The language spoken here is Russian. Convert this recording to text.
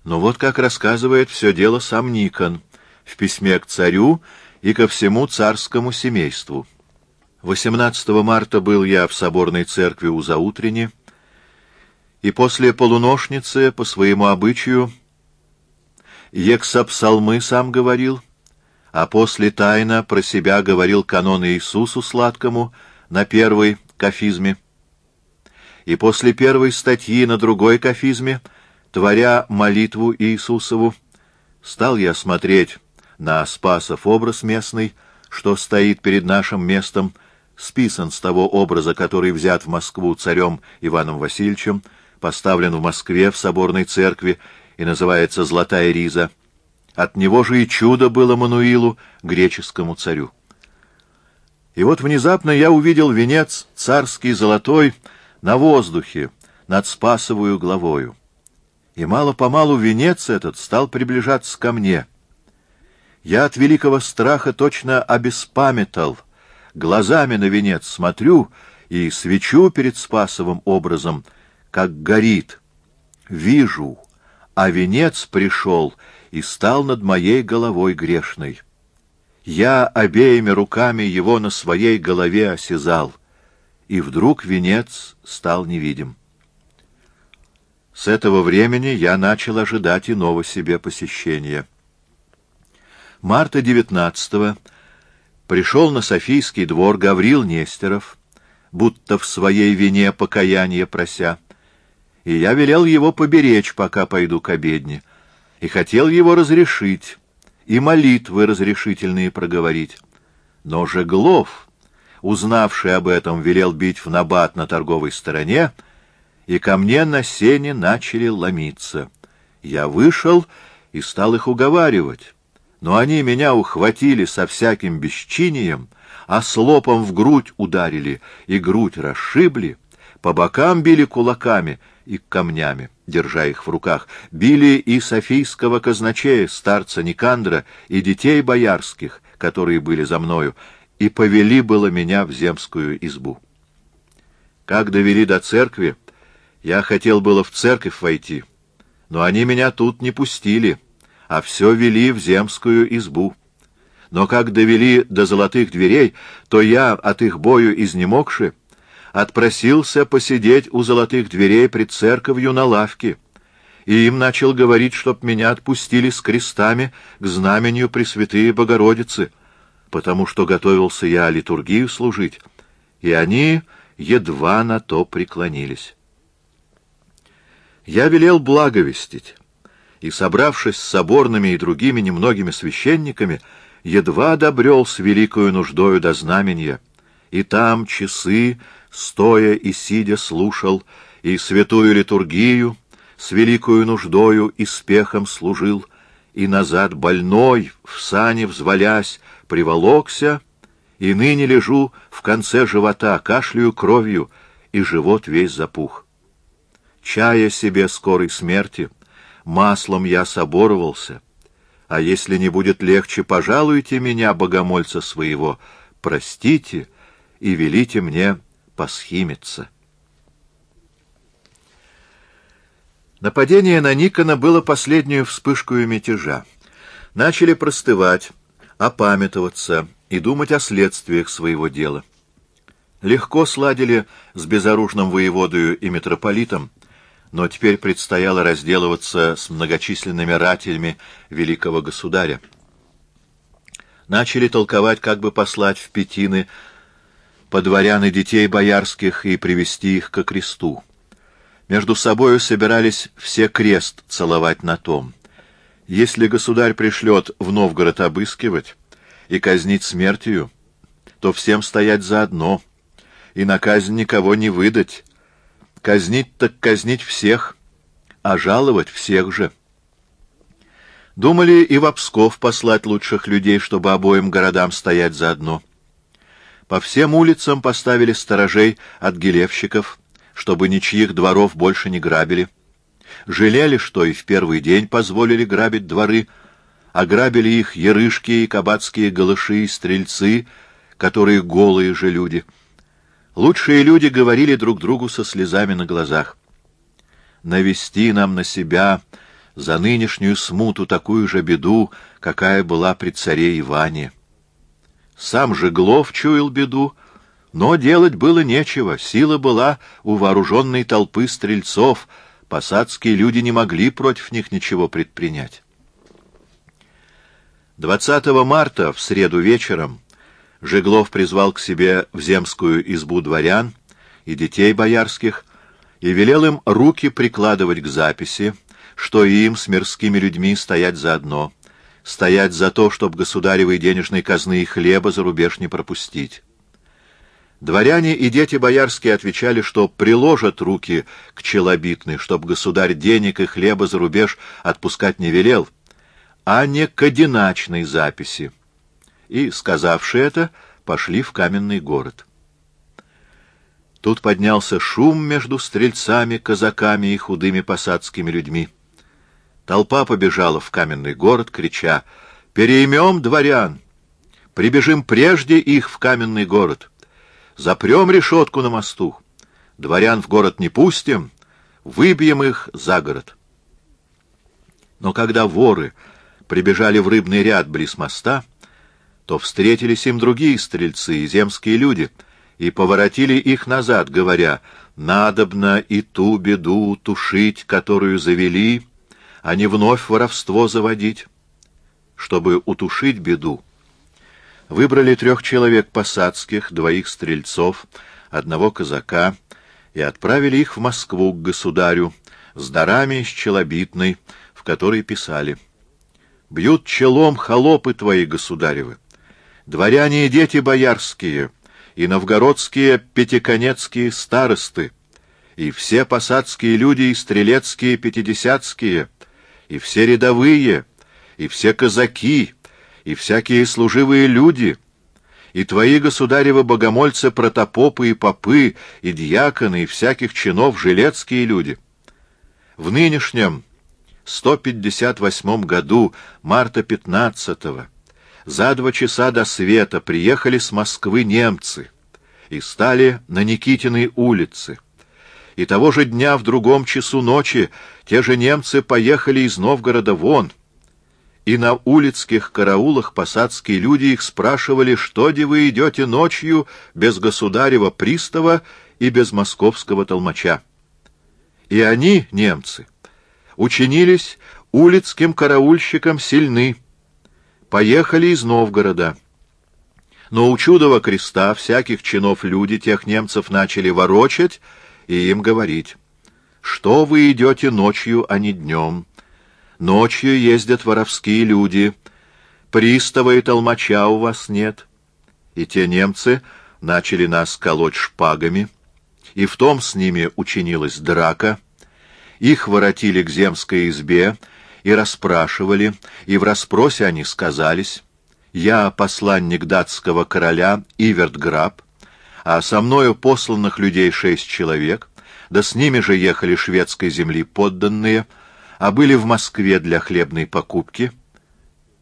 Но вот как рассказывает все дело сам Никон в письме к царю и ко всему царскому семейству. 18 марта был я в соборной церкви у заутрени, и после полуношницы, по своему обычаю, ексапсалмы сам говорил, а после тайно про себя говорил канон Иисусу сладкому на первой кафизме, и после первой статьи на другой кафизме, творя молитву Иисусову, стал я смотреть на Спасов образ местный, что стоит перед нашим местом, списан с того образа, который взят в Москву царем Иваном Васильевичем, поставлен в Москве в соборной церкви и называется «Золотая риза». От него же и чудо было Мануилу, греческому царю. И вот внезапно я увидел венец царский золотой на воздухе над Спасовую главою. И мало-помалу венец этот стал приближаться ко мне. Я от великого страха точно обеспамятал, глазами на венец смотрю и свечу перед Спасовым образом, как горит. Вижу, а венец пришел и стал над моей головой грешной. Я обеими руками его на своей голове осязал, и вдруг венец стал невидим. С этого времени я начал ожидать иного себе посещения. Марта 19-го пришел на Софийский двор Гаврил Нестеров, будто в своей вине покаяние прося, и я велел его поберечь, пока пойду к обедне, и хотел его разрешить, и молитвы разрешительные проговорить. Но Жеглов, узнавший об этом, велел бить в набат на торговой стороне, и ко мне на сене начали ломиться. Я вышел и стал их уговаривать, но они меня ухватили со всяким бесчинием, а слопом в грудь ударили, и грудь расшибли, по бокам били кулаками и камнями, держа их в руках, били и софийского казначея, старца Никандра, и детей боярских, которые были за мною, и повели было меня в земскую избу. Как довели до церкви, я хотел было в церковь войти, но они меня тут не пустили, а все вели в земскую избу. Но как довели до золотых дверей, то я, от их бою изнемогши, отпросился посидеть у золотых дверей пред церковью на лавке, и им начал говорить, чтоб меня отпустили с крестами к знаменью Пресвятые Богородицы, потому что готовился я литургию служить, и они едва на то преклонились. Я велел благовестить, и, собравшись с соборными и другими немногими священниками, едва добрел с великою нуждою до знаменья, и там часы, стоя и сидя, слушал, и святую литургию с великою нуждою и спехом служил, и назад больной, в сани взвалясь, приволокся, и ныне лежу в конце живота, кашляю кровью, и живот весь запух. Чая себе скорой смерти, маслом я соборовался, а если не будет легче, пожалуйте меня, богомольца своего, простите и велите мне посхимиться. Нападение на Никона было последнюю вспышкою мятежа. Начали простывать, опамятоваться и думать о следствиях своего дела. Легко сладили с безоружным воеводою и митрополитом, но теперь предстояло разделываться с многочисленными ратями великого государя. Начали толковать, как бы послать в Пятины по дворян и детей боярских и привести их ко кресту. Между собою собирались все крест целовать на том. Если государь пришлет в Новгород обыскивать и казнить смертью, то всем стоять заодно, и на казнь никого не выдать. Казнить так казнить всех, а жаловать всех же. Думали и в Псков послать лучших людей, чтобы обоим городам стоять заодно. По всем улицам поставили сторожей от гилевщиков, чтобы ничьих дворов больше не грабили. Жалели, что и в первый день позволили грабить дворы, а грабили их ярышки и кабацкие голыши и стрельцы, которые голые же люди. Лучшие люди говорили друг другу со слезами на глазах: «Навести нам на себя за нынешнюю смуту такую же беду, какая была при царе Иване. Сам Жеглов чуял беду, но делать было нечего, сила была у вооруженной толпы стрельцов, посадские люди не могли против них ничего предпринять. 20 марта, в среду вечером, Жеглов призвал к себе в земскую избу дворян и детей боярских и велел им руки прикладывать к записи, что им с мирскими людьми стоять заодно, стоять за то, чтоб государевой денежной казны и хлеба за рубеж не пропустить. Дворяне и дети боярские отвечали, что приложат руки к челобитной, чтоб государь денег и хлеба за рубеж отпускать не велел, а не к одиначной записи. И, сказавши это, пошли в каменный город. Тут поднялся шум между стрельцами, казаками и худыми посадскими людьми. Толпа побежала в каменный город, крича: «Переймем дворян! Прибежим прежде их в каменный город! Запрем решетку на мосту! Дворян в город не пустим, выбьем их за город!» Но когда воры прибежали в рыбный ряд близ моста, то встретились им другие стрельцы и земские люди, и поворотили их назад, говоря: «Надобно и ту беду тушить, которую завели, а не вновь воровство заводить». Чтобы утушить беду, выбрали 3 человек посадских, 2 стрельцов, 1 казака, и отправили их в Москву к государю с дарами из челобитной, в которой писали: «Бьют челом холопы твои, государевы, дворяне и дети боярские, и новгородские пятиконецкие старосты, и все посадские люди и стрелецкие пятидесятские, и все рядовые, и все казаки, и всякие служивые люди, и твои, государевы, богомольцы, протопопы и попы, и дьяконы, и всяких чинов жилецкие люди. В нынешнем 158 году, марта 15-го, за 2 часа до света приехали с Москвы немцы и стали на Никитиной улице. И того же дня в другом часу ночи те же немцы поехали из Новгорода вон. И на улицких караулах посадские люди их спрашивали, что де вы идете ночью без государева пристава и без московского толмача. И они, немцы, учинились улицким караульщикам сильны, поехали из Новгорода. Но у чудова креста всяких чинов люди тех немцев начали ворочать и им говорить: «Что вы идете ночью, а не днем? Ночью ездят воровские люди, пристава и толмача у вас нет». И те немцы начали нас колоть шпагами, и в том с ними учинилась драка. Их воротили к земской избе и расспрашивали, и в расспросе они сказались: «Я посланник датского короля Ивертграб, а со мною посланных людей 6 человек, да с ними же ехали шведской земли подданные, а были в Москве для хлебной покупки,